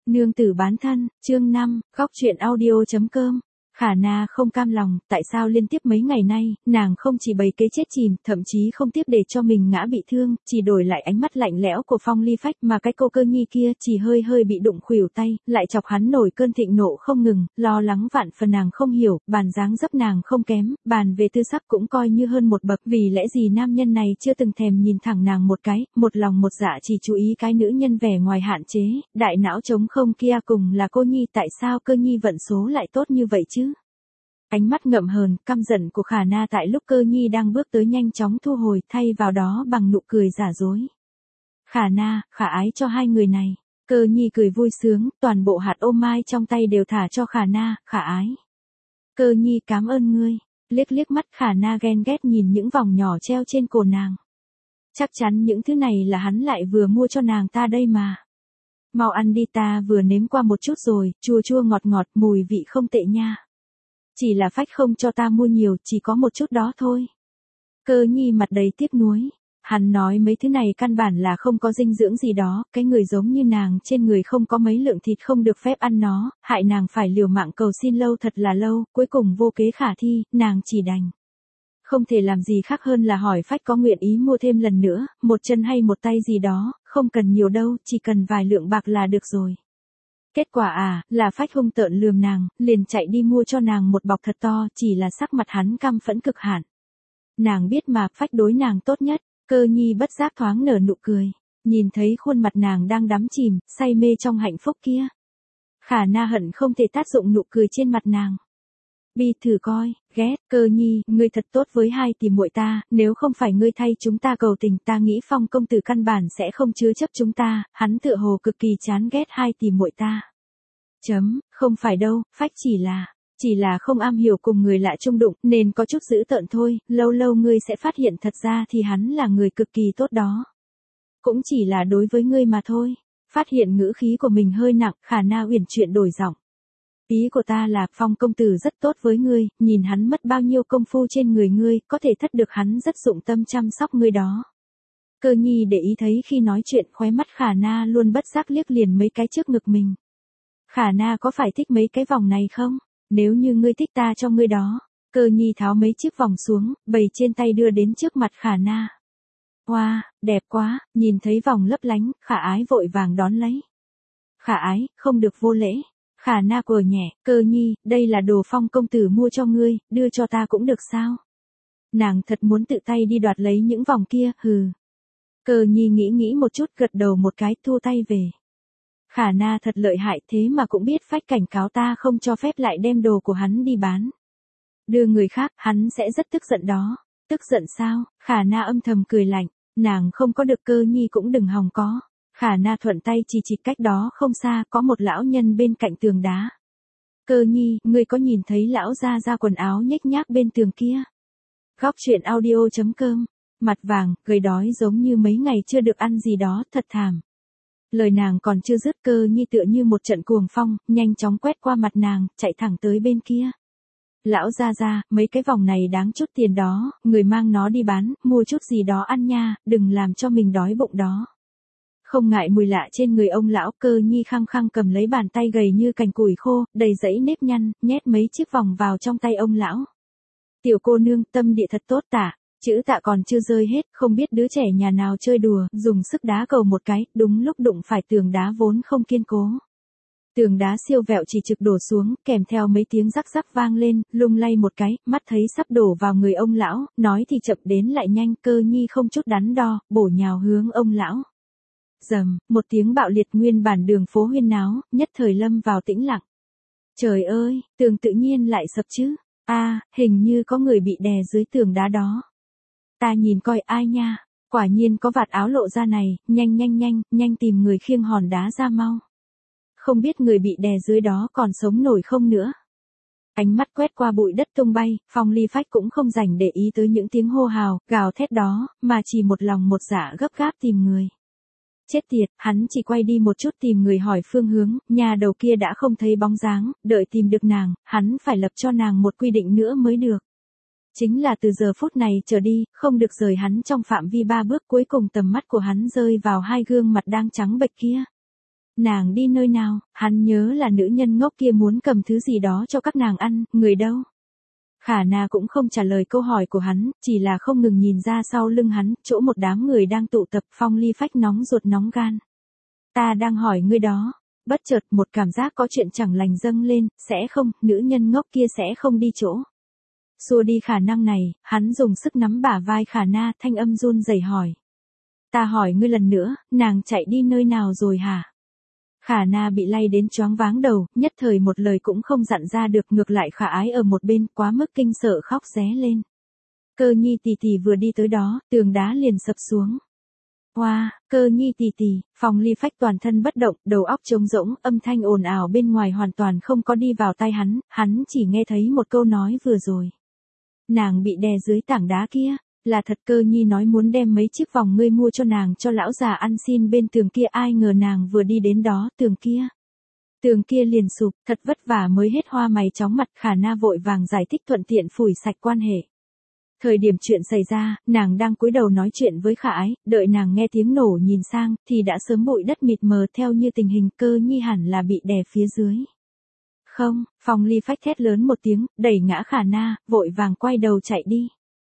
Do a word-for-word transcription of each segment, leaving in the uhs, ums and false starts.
Nương tử bán thân, chương năm, góc truyện audio.com. Khả Na không cam lòng, tại sao liên tiếp mấy ngày nay, nàng không chỉ bày kế chết chìm, thậm chí không tiếp để cho mình ngã bị thương, chỉ đổi lại ánh mắt lạnh lẽo của Phong Ly Phách mà cái cô Cơ Nhi kia chỉ hơi hơi bị đụng khuỷu tay, lại chọc hắn nổi cơn thịnh nộ không ngừng, lo lắng vạn phần nàng không hiểu, bàn dáng dấp nàng không kém, bàn về tư sắc cũng coi như hơn một bậc, vì lẽ gì nam nhân này chưa từng thèm nhìn thẳng nàng một cái, một lòng một dạ chỉ chú ý cái nữ nhân vẻ ngoài hạn chế, đại não trống không kia cùng là cô Nhi, tại sao Cơ Nhi vận số lại tốt như vậy chứ? Ánh mắt ngậm hờn, căm giận của Khả Na tại lúc Cơ Nhi đang bước tới nhanh chóng thu hồi, thay vào đó bằng nụ cười giả dối. Khả Na, khả ái cho hai người này. Cơ Nhi cười vui sướng, toàn bộ hạt ô mai trong tay đều thả cho Khả Na, khả ái. Cơ Nhi cảm ơn ngươi. Liếc liếc mắt Khả Na ghen ghét nhìn những vòng nhỏ treo trên cổ nàng. Chắc chắn những thứ này là hắn lại vừa mua cho nàng ta đây mà. Mau ăn đi, ta vừa nếm qua một chút rồi, chua chua ngọt ngọt, mùi vị không tệ nha. Chỉ là Phách không cho ta mua nhiều, chỉ có một chút đó thôi. Cơ Nhi mặt đầy tiếc nuối. Hắn nói mấy thứ này căn bản là không có dinh dưỡng gì đó, cái người giống như nàng trên người không có mấy lượng thịt không được phép ăn nó, hại nàng phải liều mạng cầu xin lâu thật là lâu, cuối cùng vô kế khả thi, nàng chỉ đành. Không thể làm gì khác hơn là hỏi Phách có nguyện ý mua thêm lần nữa, một chân hay một tay gì đó, không cần nhiều đâu, chỉ cần vài lượng bạc là được rồi. Kết quả à, là Phách hung tợn lườm nàng, liền chạy đi mua cho nàng một bọc thật to, chỉ là sắc mặt hắn căm phẫn cực hạn. Nàng biết mà, Phách đối nàng tốt nhất. Cơ Nhi bất giác thoáng nở nụ cười, nhìn thấy khuôn mặt nàng đang đắm chìm, say mê trong hạnh phúc kia. Khả Na hận không thể tác dụng nụ cười trên mặt nàng. Bi thử coi, ghét, Cơ Nhi, ngươi thật tốt với hai tỷ muội ta, nếu không phải ngươi thay chúng ta cầu tình, ta nghĩ Phong công tử căn bản sẽ không chứa chấp chúng ta, hắn tựa hồ cực kỳ chán ghét hai tỷ muội ta. Chấm, không phải đâu, Phách chỉ là, chỉ là không am hiểu cùng người lạ chung đụng, nên có chút dữ tợn thôi, lâu lâu ngươi sẽ phát hiện thật ra thì hắn là người cực kỳ tốt đó. Cũng chỉ là đối với ngươi mà thôi. Phát hiện ngữ khí của mình hơi nặng, Khả Na uyển chuyển đổi giọng. Ý của ta là, Phong công tử rất tốt với ngươi, nhìn hắn mất bao nhiêu công phu trên người ngươi, có thể thất được hắn rất dụng tâm chăm sóc ngươi đó. Cơ Nhi để ý thấy khi nói chuyện khóe mắt Khả Na luôn bất giác liếc liền mấy cái trước ngực mình. Khả Na có phải thích mấy cái vòng này không? Nếu như ngươi thích ta cho ngươi đó. Cơ Nhi tháo mấy chiếc vòng xuống, bày trên tay đưa đến trước mặt Khả Na. Wow, đẹp quá, nhìn thấy vòng lấp lánh, Khả ái vội vàng đón lấy. Khả ái, không được vô lễ. Khả Na cười nhẹ, Cơ Nhi, đây là đồ Phong công tử mua cho ngươi, đưa cho ta cũng được sao? Nàng thật muốn tự tay đi đoạt lấy những vòng kia, hừ. Cơ Nhi nghĩ nghĩ một chút, gật đầu một cái, thu tay về. Khả Na thật lợi hại, thế mà cũng biết Phách cảnh cáo ta không cho phép lại đem đồ của hắn đi bán. Đưa người khác, hắn sẽ rất tức giận đó. Tức giận sao? Khả Na âm thầm cười lạnh, nàng không có được, Cơ Nhi cũng đừng hòng có. Khả Na thuận tay chỉ chỉ cách đó không xa, có một lão nhân bên cạnh tường đá. Cơ Nhi, ngươi có nhìn thấy lão ra ra quần áo nhếch nhác bên tường kia? Góc truyện audio.com. Mặt vàng, gầy đói giống như mấy ngày chưa được ăn gì đó, thật thảm. Lời nàng còn chưa dứt, Cơ Nhi tựa như một trận cuồng phong, nhanh chóng quét qua mặt nàng, chạy thẳng tới bên kia. Lão gia gia, mấy cái vòng này đáng chút tiền đó, người mang nó đi bán, mua chút gì đó ăn nha, đừng làm cho mình đói bụng đó. Không ngại mùi lạ trên người ông lão, Cơ Nhi khăng khăng cầm lấy bàn tay gầy như cành củi khô, đầy dẫy nếp nhăn, nhét mấy chiếc vòng vào trong tay ông lão. Tiểu cô nương, tâm địa thật tốt tả. Chữ tạ còn chưa rơi hết, không biết đứa trẻ nhà nào chơi đùa, dùng sức đá cầu một cái, đúng lúc đụng phải tường đá vốn không kiên cố. Tường đá siêu vẹo chỉ trực đổ xuống, kèm theo mấy tiếng rắc rắc vang lên, lung lay một cái, mắt thấy sắp đổ vào người ông lão, nói thì chậm đến lại nhanh, Cơ Nhi không chút đắn đo, bổ nhào hướng ông lão. Rầm, một tiếng bạo liệt, nguyên bản đường phố huyên náo, nhất thời lâm vào tĩnh lặng. Trời ơi, tường tự nhiên lại sập chứ. A, à, hình như có người bị đè dưới tường đá đó. Ta nhìn coi ai nha, quả nhiên có vạt áo lộ ra này, nhanh nhanh nhanh, nhanh tìm người khiêng hòn đá ra mau. Không biết người bị đè dưới đó còn sống nổi không nữa. Ánh mắt quét qua bụi đất tung bay, Phong Ly Phách cũng không dành để ý tới những tiếng hô hào, gào thét đó, mà chỉ một lòng một dạ gấp gáp tìm người. Chết tiệt, hắn chỉ quay đi một chút tìm người hỏi phương hướng, nhà đầu kia đã không thấy bóng dáng, đợi tìm được nàng, hắn phải lập cho nàng một quy định nữa mới được. Chính là từ giờ phút này trở đi, không được rời hắn trong phạm vi ba bước, cuối cùng tầm mắt của hắn rơi vào hai gương mặt đang trắng bệch kia. Nàng đi nơi nào, hắn nhớ là nữ nhân ngốc kia muốn cầm thứ gì đó cho các nàng ăn, người đâu? Khả Na cũng không trả lời câu hỏi của hắn, chỉ là không ngừng nhìn ra sau lưng hắn, chỗ một đám người đang tụ tập. Phong Ly Phách nóng ruột nóng gan. Ta đang hỏi ngươi đó. Bất chợt một cảm giác có chuyện chẳng lành dâng lên, sẽ không, nữ nhân ngốc kia sẽ không đi chỗ. Xua đi khả năng này, hắn dùng sức nắm bả vai Khả Na, thanh âm run rẩy hỏi. Ta hỏi ngươi lần nữa, nàng chạy đi nơi nào rồi hả? Khả Na bị lay đến choáng váng đầu, nhất thời một lời cũng không dặn ra được, ngược lại Khả Ái ở một bên quá mức kinh sợ khóc ré lên. Cơ Nhi tỷ tỷ vừa đi tới đó, tường đá liền sập xuống. Hoa, wow, Cơ Nhi tỷ tỷ, Phong Ly Phách toàn thân bất động, đầu óc trống rỗng, âm thanh ồn ào bên ngoài hoàn toàn không có đi vào tai hắn, hắn chỉ nghe thấy một câu nói vừa rồi. Nàng bị đè dưới tảng đá kia, là thật. Cơ Nhi nói muốn đem mấy chiếc vòng ngươi mua cho nàng cho lão già ăn xin bên tường kia, ai ngờ nàng vừa đi đến đó, tường kia. Tường kia liền sụp, thật vất vả mới hết hoa mày chóng mặt. Khả Na vội vàng giải thích thuận tiện phủi sạch quan hệ. Thời điểm chuyện xảy ra, nàng đang cúi đầu nói chuyện với Khả Ái, đợi nàng nghe tiếng nổ nhìn sang, thì đã sớm bụi đất mịt mờ. Theo như tình hình, Cơ Nhi hẳn là bị đè phía dưới. Không, Phong Ly Phách thét lớn một tiếng, đẩy ngã Khả Na, vội vàng quay đầu chạy đi.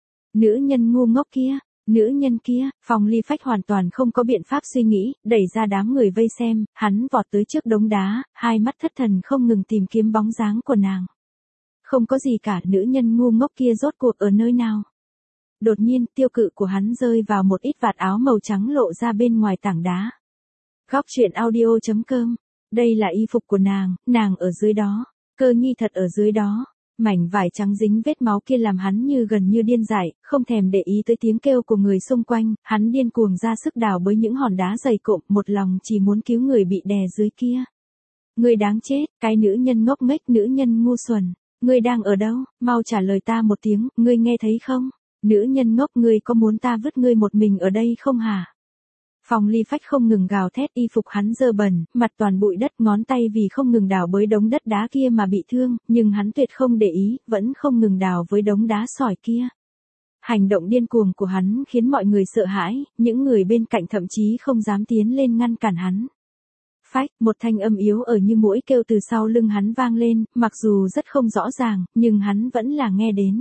Nữ nhân ngu ngốc kia, nữ nhân kia, Phong Ly Phách hoàn toàn không có biện pháp suy nghĩ, đẩy ra đám người vây xem, hắn vọt tới trước đống đá, hai mắt thất thần không ngừng tìm kiếm bóng dáng của nàng. Không có gì cả, nữ nhân ngu ngốc kia rốt cuộc ở nơi nào? Đột nhiên, tiêu cự của hắn rơi vào một ít vạt áo màu trắng lộ ra bên ngoài tảng đá. Góc truyện audio chấm com. Đây là y phục của nàng, nàng ở dưới đó. Cơ Nhi thật ở dưới đó. Mảnh vải trắng dính vết máu kia làm hắn như gần như điên dại, không thèm để ý tới tiếng kêu của người xung quanh, hắn điên cuồng ra sức đào bới những hòn đá dày cộm, một lòng chỉ muốn cứu người bị đè dưới kia. Ngươi đáng chết, cái nữ nhân ngốc nghếch, nữ nhân ngu xuẩn, ngươi đang ở đâu, mau trả lời ta một tiếng, ngươi nghe thấy không? Nữ nhân ngốc, ngươi có muốn ta vứt ngươi một mình ở đây không hả? Phong Ly Phách không ngừng gào thét, y phục hắn dơ bẩn, mặt toàn bụi đất, ngón tay vì không ngừng đào bới đống đất đá kia mà bị thương, nhưng hắn tuyệt không để ý, vẫn không ngừng đào với đống đá sỏi kia. Hành động điên cuồng của hắn khiến mọi người sợ hãi, những người bên cạnh thậm chí không dám tiến lên ngăn cản hắn. Phách, một thanh âm yếu ở như muỗi kêu từ sau lưng hắn vang lên, mặc dù rất không rõ ràng, nhưng hắn vẫn là nghe đến.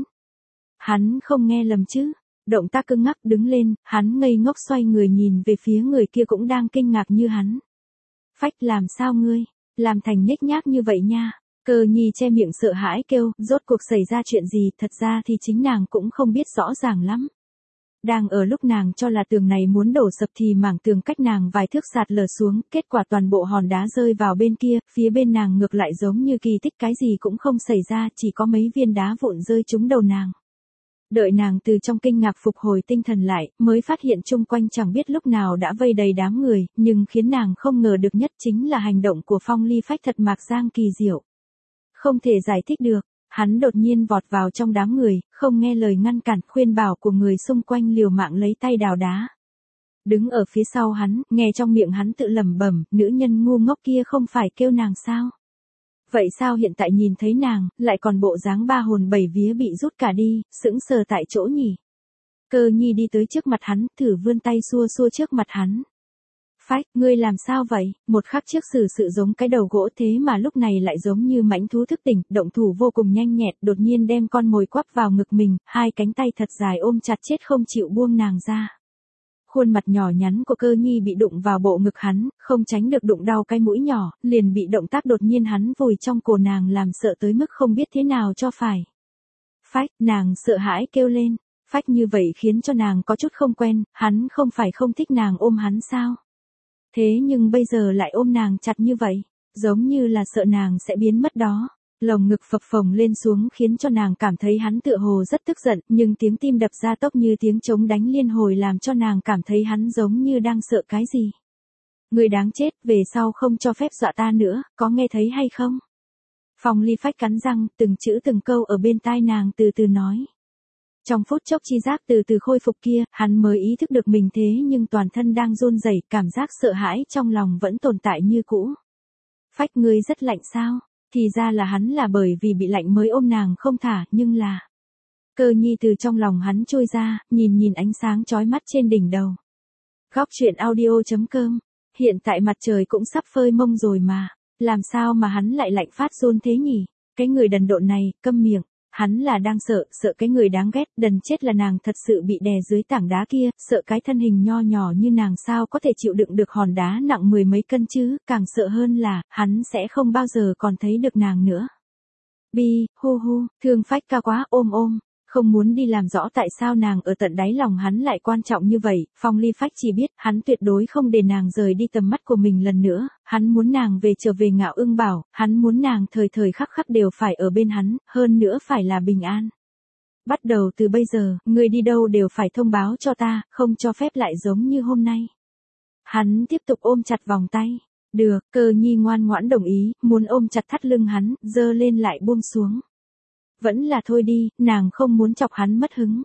Hắn không nghe lầm chứ? Động tác cứng ngắc đứng lên, hắn ngây ngốc xoay người nhìn về phía người kia cũng đang kinh ngạc như hắn. Phách, làm sao ngươi, làm thành nhếch nhác như vậy nha? Cơ Nhi che miệng sợ hãi kêu, rốt cuộc xảy ra chuyện gì, thật ra thì chính nàng cũng không biết rõ ràng lắm. Đang ở lúc nàng cho là tường này muốn đổ sập thì mảng tường cách nàng vài thước sạt lở xuống, kết quả toàn bộ hòn đá rơi vào bên kia, phía bên nàng ngược lại giống như kỳ tích, cái gì cũng không xảy ra, chỉ có mấy viên đá vụn rơi trúng đầu nàng. Đợi nàng từ trong kinh ngạc phục hồi tinh thần lại, mới phát hiện chung quanh chẳng biết lúc nào đã vây đầy đám người, nhưng khiến nàng không ngờ được nhất chính là hành động của Phong Ly Phách thật mạc giang kỳ diệu. Không thể giải thích được, hắn đột nhiên vọt vào trong đám người, không nghe lời ngăn cản khuyên bảo của người xung quanh, liều mạng lấy tay đào đá. Đứng ở phía sau hắn, nghe trong miệng hắn tự lẩm bẩm, nữ nhân ngu ngốc kia không phải kêu nàng sao? Vậy sao hiện tại nhìn thấy nàng, lại còn bộ dáng ba hồn bảy vía bị rút cả đi, sững sờ tại chỗ nhỉ? Cơ Nhi đi tới trước mặt hắn, thử vươn tay xua xua trước mặt hắn. Phách, ngươi làm sao vậy? Một khắc trước xử sự giống cái đầu gỗ, thế mà lúc này lại giống như mãnh thú thức tỉnh, động thủ vô cùng nhanh nhẹn, đột nhiên đem con mồi quắp vào ngực mình, hai cánh tay thật dài ôm chặt chết không chịu buông nàng ra. Khuôn mặt nhỏ nhắn của Cơ Nhi bị đụng vào bộ ngực hắn, không tránh được đụng đau cái mũi nhỏ, liền bị động tác đột nhiên hắn vùi trong cổ nàng làm sợ tới mức không biết thế nào cho phải. Phách, nàng sợ hãi kêu lên, Phách như vậy khiến cho nàng có chút không quen, hắn không phải không thích nàng ôm hắn sao? Thế nhưng bây giờ lại ôm nàng chặt như vậy, giống như là sợ nàng sẽ biến mất đó. Lồng ngực phập phồng lên xuống khiến cho nàng cảm thấy hắn tựa hồ rất tức giận, nhưng tiếng tim đập ra tốc như tiếng trống đánh liên hồi làm cho nàng cảm thấy hắn giống như đang sợ cái gì. Người đáng chết, về sau không cho phép dọa ta nữa, có nghe thấy hay không? Phong Ly Phách cắn răng, từng chữ từng câu ở bên tai nàng từ từ nói. Trong phút chốc chi giác từ từ khôi phục kia, hắn mới ý thức được mình thế nhưng toàn thân đang run rẩy, cảm giác sợ hãi trong lòng vẫn tồn tại như cũ. Phách, ngươi rất lạnh sao? Thì ra là hắn là bởi vì bị lạnh mới ôm nàng không thả, nhưng là... Cơ Nhi từ trong lòng hắn trôi ra, nhìn nhìn ánh sáng chói mắt trên đỉnh đầu. Góc truyện audio chấm com hiện tại mặt trời cũng sắp phơi mông rồi mà, làm sao mà hắn lại lạnh phát run thế nhỉ? Cái người đần độn này, câm miệng, hắn là đang sợ, sợ cái người đáng ghét, đần chết là nàng thật sự bị đè dưới tảng đá kia, sợ cái thân hình nho nhỏ như nàng sao có thể chịu đựng được hòn đá nặng mười mấy cân chứ, càng sợ hơn là, hắn sẽ không bao giờ còn thấy được nàng nữa. Bi, hu hu, thương phách ca quá, ôm ôm. Không muốn đi làm rõ tại sao nàng ở tận đáy lòng hắn lại quan trọng như vậy, Phong Ly Phách chỉ biết hắn tuyệt đối không để nàng rời đi tầm mắt của mình lần nữa, hắn muốn nàng về trở về Ngạo Ưng Bảo, hắn muốn nàng thời thời khắc khắc đều phải ở bên hắn, hơn nữa phải là bình an. Bắt đầu từ bây giờ, người đi đâu đều phải thông báo cho ta, không cho phép lại giống như hôm nay. Hắn tiếp tục ôm chặt vòng tay. Được, Cơ Nhi ngoan ngoãn đồng ý, muốn ôm chặt thắt lưng hắn, giơ lên lại buông xuống. Vẫn là thôi đi, nàng không muốn chọc hắn mất hứng.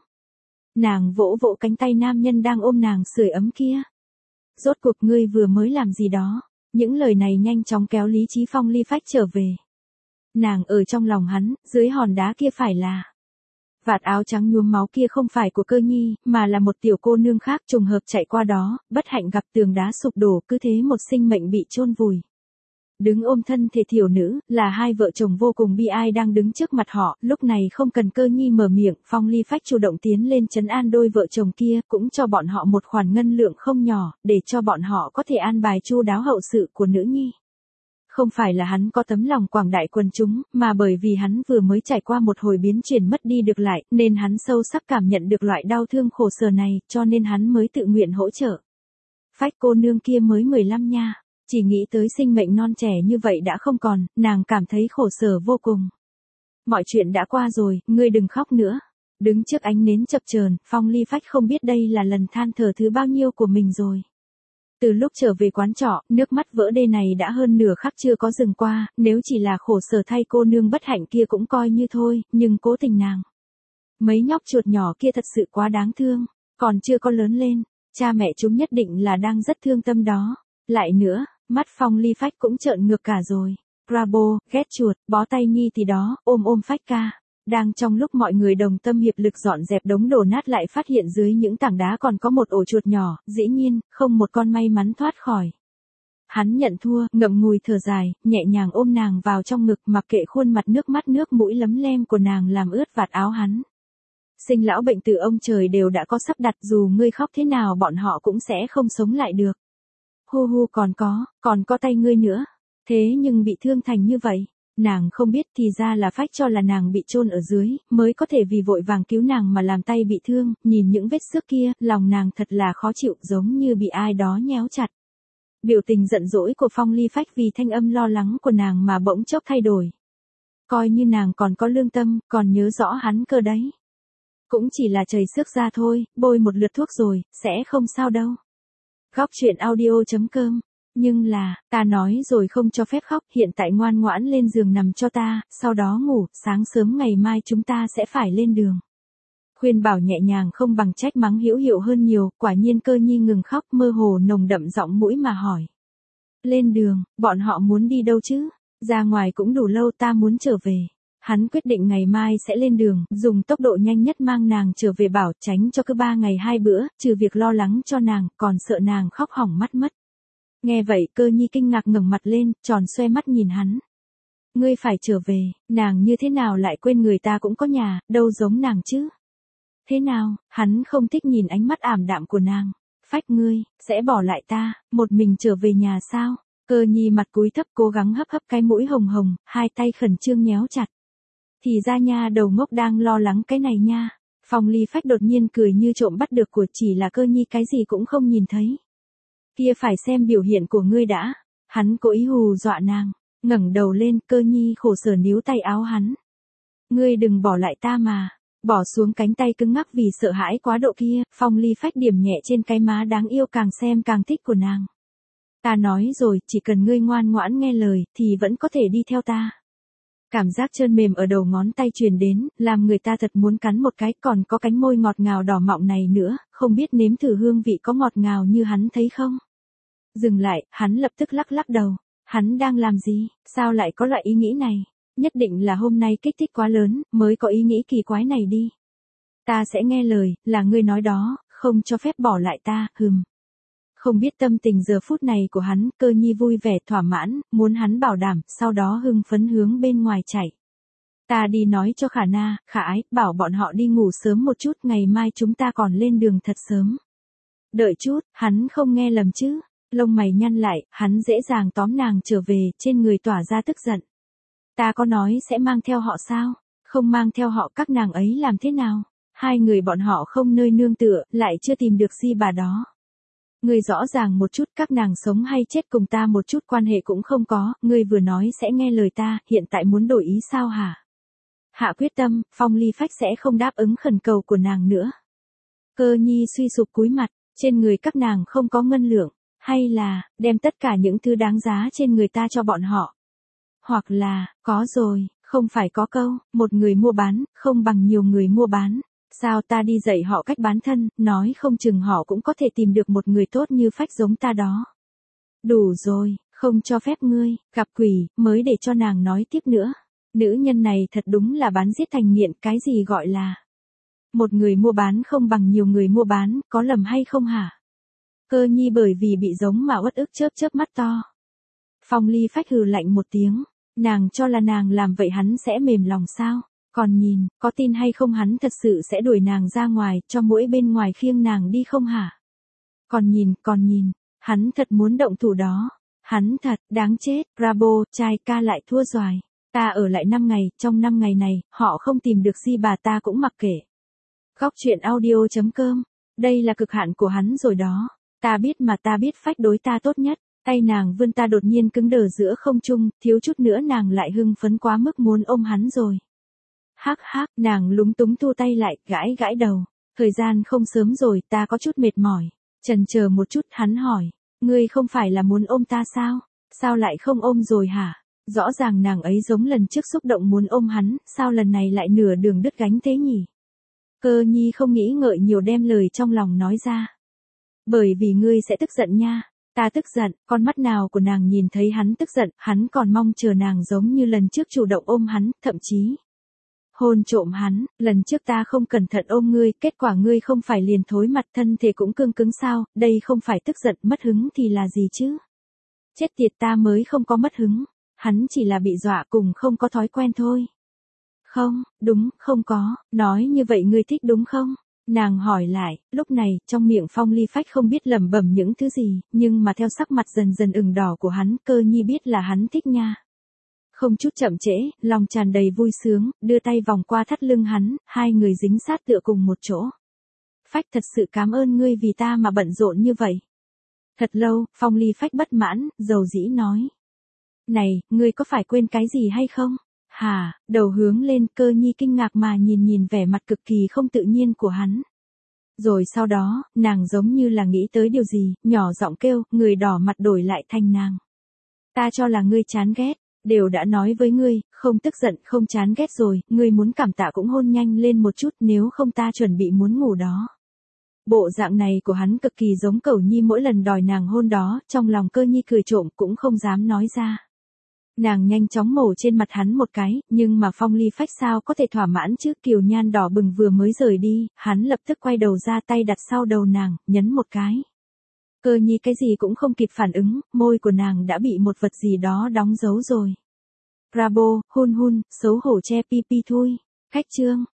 Nàng vỗ vỗ cánh tay nam nhân đang ôm nàng sưởi ấm kia. Rốt cuộc ngươi vừa mới làm gì đó. Những lời này nhanh chóng kéo lý trí Phong Ly Phách trở về. Nàng ở trong lòng hắn, dưới hòn đá kia phải là. Vạt áo trắng nhuốm máu kia không phải của Cơ Nhi, mà là một tiểu cô nương khác trùng hợp chạy qua đó, bất hạnh gặp tường đá sụp đổ, cứ thế một sinh mệnh bị chôn vùi. Đứng ôm thân thể thiểu nữ, là hai vợ chồng vô cùng bi ai đang đứng trước mặt họ, lúc này không cần Cơ Nhi mở miệng, Phong Ly Phách chủ động tiến lên trấn an đôi vợ chồng kia, cũng cho bọn họ một khoản ngân lượng không nhỏ, để cho bọn họ có thể an bài chu đáo hậu sự của nữ nhi. Không phải là hắn có tấm lòng quảng đại quần chúng, mà bởi vì hắn vừa mới trải qua một hồi biến chuyển mất đi được lại, nên hắn sâu sắc cảm nhận được loại đau thương khổ sở này, cho nên hắn mới tự nguyện hỗ trợ. Phách cô nương kia mới mười lăm nha. Chỉ nghĩ tới sinh mệnh non trẻ như vậy đã không còn, nàng cảm thấy khổ sở vô cùng. Mọi chuyện đã qua rồi, ngươi đừng khóc nữa. Đứng trước ánh nến chập chờn, Phong Ly Phách không biết đây là lần than thở thứ bao nhiêu của mình rồi. Từ lúc trở về quán trọ, nước mắt vỡ đê này đã hơn nửa khắc chưa có dừng qua, nếu chỉ là khổ sở thay cô nương bất hạnh kia cũng coi như thôi, nhưng cố tình nàng. Mấy nhóc chuột nhỏ kia thật sự quá đáng thương, còn chưa có lớn lên, cha mẹ chúng nhất định là đang rất thương tâm đó. Lại nữa, mắt Phong Ly Phách cũng trợn ngược cả rồi. Bravo, ghét chuột, bó tay Nhi thì đó, ôm ôm Phách ca. Đang trong lúc mọi người đồng tâm hiệp lực dọn dẹp đống đổ nát lại phát hiện dưới những tảng đá còn có một ổ chuột nhỏ, dĩ nhiên, không một con may mắn thoát khỏi. Hắn nhận thua, ngậm ngùi thở dài, nhẹ nhàng ôm nàng vào trong ngực mặc kệ khuôn mặt nước mắt nước mũi lấm lem của nàng làm ướt vạt áo hắn. Sinh lão bệnh tử ông trời đều đã có sắp đặt, dù ngươi khóc thế nào bọn họ cũng sẽ không sống lại được. Hu hu còn có, còn có tay ngươi nữa. Thế nhưng bị thương thành như vậy, nàng không biết thì ra là Phách cho là nàng bị chôn ở dưới, mới có thể vì vội vàng cứu nàng mà làm tay bị thương, nhìn những vết xước kia, lòng nàng thật là khó chịu giống như bị ai đó nhéo chặt. Biểu tình giận dỗi của Phong Ly Phách vì thanh âm lo lắng của nàng mà bỗng chốc thay đổi. Coi như nàng còn có lương tâm, còn nhớ rõ hắn cơ đấy. Cũng chỉ là chảy xước ra thôi, bôi một lượt thuốc rồi, sẽ không sao đâu. Góc truyện audio chấm com. Nhưng là, ta nói rồi không cho phép khóc, hiện tại ngoan ngoãn lên giường nằm cho ta, sau đó ngủ, sáng sớm ngày mai chúng ta sẽ phải lên đường. Khuyên bảo nhẹ nhàng không bằng trách mắng hữu hiệu hơn nhiều, quả nhiên Cơ Nhi ngừng khóc mơ hồ nồng đậm giọng mũi mà hỏi. Lên đường, bọn họ muốn đi đâu chứ? Ra ngoài cũng đủ lâu, ta muốn trở về. Hắn quyết định ngày mai sẽ lên đường, dùng tốc độ nhanh nhất mang nàng trở về bảo, tránh cho cứ ba ngày hai bữa, trừ việc lo lắng cho nàng, còn sợ nàng khóc hỏng mắt mất. Nghe vậy Cơ Nhi kinh ngạc ngẩng mặt lên, tròn xoe mắt nhìn hắn. Ngươi phải trở về, nàng như thế nào lại quên người ta cũng có nhà, đâu giống nàng chứ. Thế nào, hắn không thích nhìn ánh mắt ảm đạm của nàng. Phách ngươi, sẽ bỏ lại ta, một mình trở về nhà sao? Cơ Nhi mặt cúi thấp cố gắng hấp hấp cái mũi hồng hồng, hai tay khẩn trương nhéo chặt. Thì ra nha đầu ngốc đang lo lắng cái này nha. Phong Ly Phách đột nhiên cười như trộm bắt được của, chỉ là Cơ Nhi cái gì cũng không nhìn thấy. Kia phải xem biểu hiện của ngươi đã. Hắn cố ý hù dọa nàng. Ngẩng đầu lên, Cơ Nhi khổ sở níu tay áo hắn. Ngươi đừng bỏ lại ta mà. Bỏ xuống cánh tay cứng ngắc vì sợ hãi quá độ kia, Phong Ly Phách điểm nhẹ trên cái má đáng yêu càng xem càng thích của nàng. Ta nói rồi, chỉ cần ngươi ngoan ngoãn nghe lời, thì vẫn có thể đi theo ta. Cảm giác trơn mềm ở đầu ngón tay truyền đến, làm người ta thật muốn cắn một cái, còn có cánh môi ngọt ngào đỏ mọng này nữa, không biết nếm thử hương vị có ngọt ngào như hắn thấy không? Dừng lại, hắn lập tức lắc lắc đầu. Hắn đang làm gì, sao lại có loại ý nghĩ này? Nhất định là hôm nay kích thích quá lớn, mới có ý nghĩ kỳ quái này đi. Ta sẽ nghe lời, là ngươi nói đó, không cho phép bỏ lại ta, hừm. Không biết tâm tình giờ phút này của hắn, Cơ Nhi vui vẻ thỏa mãn, muốn hắn bảo đảm, sau đó hưng phấn hướng bên ngoài chạy. Ta đi nói cho Khả Na, Khả Ái, bảo bọn họ đi ngủ sớm một chút, ngày mai chúng ta còn lên đường thật sớm. Đợi chút, hắn không nghe lầm chứ? Lông mày nhăn lại, hắn dễ dàng tóm nàng trở về, trên người tỏa ra tức giận. Ta có nói sẽ mang theo họ sao? Không mang theo họ các nàng ấy làm thế nào? Hai người bọn họ không nơi nương tựa, lại chưa tìm được gì bà đó. Ngươi rõ ràng một chút, các nàng sống hay chết cùng ta một chút quan hệ cũng không có, ngươi vừa nói sẽ nghe lời ta, hiện tại muốn đổi ý sao hả? Hạ quyết tâm, Phong Ly Phách sẽ không đáp ứng khẩn cầu của nàng nữa. Cơ Nhi suy sụp cúi mặt, trên người các nàng không có ngân lượng, hay là, đem tất cả những thứ đáng giá trên người ta cho bọn họ. Hoặc là, có rồi, không phải có câu, một người mua bán, không bằng nhiều người mua bán. Sao ta đi dạy họ cách bán thân, nói không chừng họ cũng có thể tìm được một người tốt như Phách giống ta đó. Đủ rồi, không cho phép ngươi, gặp quỷ, mới để cho nàng nói tiếp nữa. Nữ nhân này thật đúng là bán giết thành nghiện, cái gì gọi là một người mua bán không bằng nhiều người mua bán, có lầm hay không hả? Cơ Nhi bởi vì bị giống mà uất ức chớp chớp mắt to. Phong Ly Phách hừ lạnh một tiếng, nàng cho là nàng làm vậy hắn sẽ mềm lòng sao? Còn nhìn, có tin hay không hắn thật sự sẽ đuổi nàng ra ngoài, cho muỗi bên ngoài khiêng nàng đi không hả? Còn nhìn, còn nhìn, hắn thật muốn động thủ đó. Hắn thật, đáng chết, Bravo, trai ca lại thua doài. Ta ở lại năm ngày, trong năm ngày này, họ không tìm được gì bà ta cũng mặc kệ. Góc truyện audio chấm com, đây là cực hạn của hắn rồi đó. Ta biết mà ta biết Phách đối ta tốt nhất. Tay nàng vươn ta đột nhiên cứng đờ giữa không trung, thiếu chút nữa nàng lại hưng phấn quá mức muốn ôm hắn rồi. Hắc hắc, nàng lúng túng thu tay lại, gãi gãi đầu. Thời gian không sớm rồi, ta có chút mệt mỏi. Chần chờ một chút, hắn hỏi, ngươi không phải là muốn ôm ta sao? Sao lại không ôm rồi hả? Rõ ràng nàng ấy giống lần trước xúc động muốn ôm hắn, sao lần này lại nửa đường đứt gánh thế nhỉ? Cơ Nhi không nghĩ ngợi nhiều đem lời trong lòng nói ra. Bởi vì ngươi sẽ tức giận nha. Ta tức giận, con mắt nào của nàng nhìn thấy hắn tức giận, hắn còn mong chờ nàng giống như lần trước chủ động ôm hắn, thậm chí hôn trộm hắn, lần trước ta không cẩn thận ôm ngươi, kết quả ngươi không phải liền thối mặt, thân thể cũng cương cứng sao, đây không phải tức giận, mất hứng thì là gì chứ? Chết tiệt, ta mới không có mất hứng, hắn chỉ là bị dọa cùng không có thói quen thôi. Không, đúng, không có, nói như vậy ngươi thích đúng không? Nàng hỏi lại, lúc này, trong miệng Phong Ly Phách không biết lẩm bẩm những thứ gì, nhưng mà theo sắc mặt dần dần ửng đỏ của hắn, Cơ Nhi biết là hắn thích nha. Không chút chậm trễ, lòng tràn đầy vui sướng, đưa tay vòng qua thắt lưng hắn, hai người dính sát tựa cùng một chỗ. Phách, thật sự cảm ơn ngươi vì ta mà bận rộn như vậy. Thật lâu, Phong Ly Phách bất mãn, dầu dĩ nói. Này, ngươi có phải quên cái gì hay không? Hả, đầu hướng lên, Cơ Nhi kinh ngạc mà nhìn nhìn vẻ mặt cực kỳ không tự nhiên của hắn. Rồi sau đó, nàng giống như là nghĩ tới điều gì, nhỏ giọng kêu, người đỏ mặt đổi lại thành nàng. Ta cho là ngươi chán ghét, đều đã nói với ngươi, không tức giận, không chán ghét rồi, ngươi muốn cảm tạ cũng hôn nhanh lên một chút, nếu không ta chuẩn bị muốn ngủ đó. Bộ dạng này của hắn cực kỳ giống Cẩu Nhi mỗi lần đòi nàng hôn đó, trong lòng Cơ Nhi cười trộm cũng không dám nói ra. Nàng nhanh chóng mổ trên mặt hắn một cái, nhưng mà Phong Ly Phách sao có thể thỏa mãn chứ, kiều nhan đỏ bừng vừa mới rời đi, hắn lập tức quay đầu ra tay đặt sau đầu nàng, nhấn một cái. Cơ Nhi cái gì cũng không kịp phản ứng, môi của nàng đã bị một vật gì đó đóng dấu rồi. Bravo, hun hun, xấu hổ che pi pi thui. Khách chương.